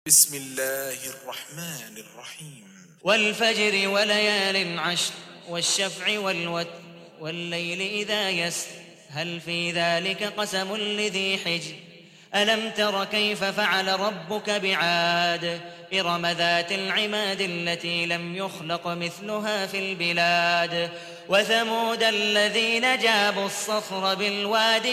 بسم الله الرحمن الرحيم والفجر وليال عشر والشفع والوتر والليل إذا يسر هل في ذلك قسم لذي حجر ألم تر كيف فعل ربك بعاد إرم ذات العماد التي لم يخلق مثلها في البلاد وثمود الذين جابوا الصخر بالواد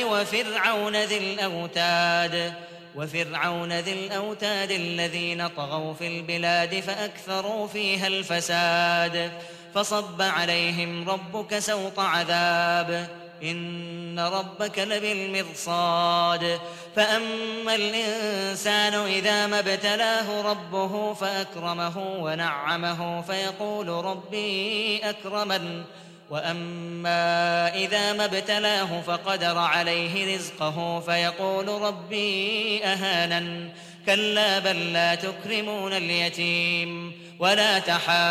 وفرعون ذي الأوتاد الذين طغوا في البلاد فأكثروا فيها الفساد فصب عليهم ربك سوط عذاب إن ربك لبالمرصاد فأما الإنسان إذا ما ابتلاه ربه فأكرمه ونعمه فيقول ربي أكرمن وأما إذا ما ابتلاه فقدر عليه رزقه فيقول ربي أهانن كلا بل لا تكرمون اليتيم ولا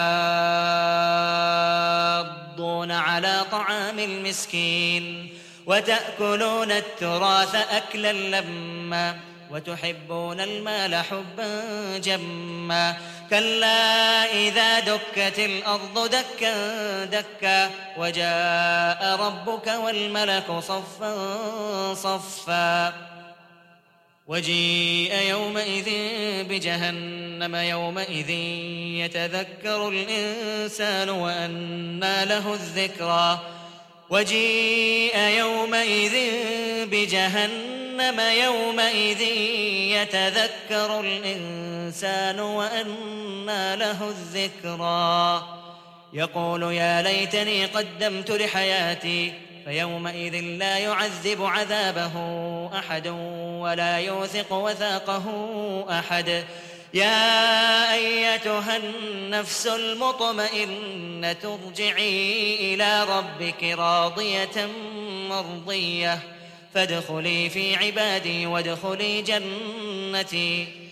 تحاضون على طعام المسكين وتأكلون التراث أكلا لما وتحبون المال حبا جما كلا إذا دكت الأرض دكا دكا وجاء ربك والملك صفا صفا وجيء يومئذ بجهنم يومئذ يتذكر الإنسان وأنى له الذكرى وجيء يومئذ بجهنم يومئذ يتذكر الإنسان وأنى له الذكرى يقول يا ليتني قدمت لحياتي فيومئذ لا يعذب عذابه أحد ولا يوثق وثاقه أحد يا أيتها النفس المطمئنة ارجعي إلى ربك راضية مرضية فادخلي في عبادي وادخلي جنتي